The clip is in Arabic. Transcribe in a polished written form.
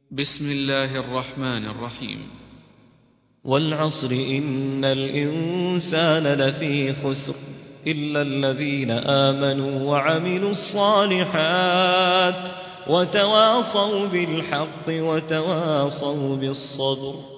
بسم الله الرحمن الرحيم. والعصر إن الإنسان لفي خسر إلا الذين آمنوا وعملوا الصالحات وتواصوا بالحق وتواصوا بالصبر.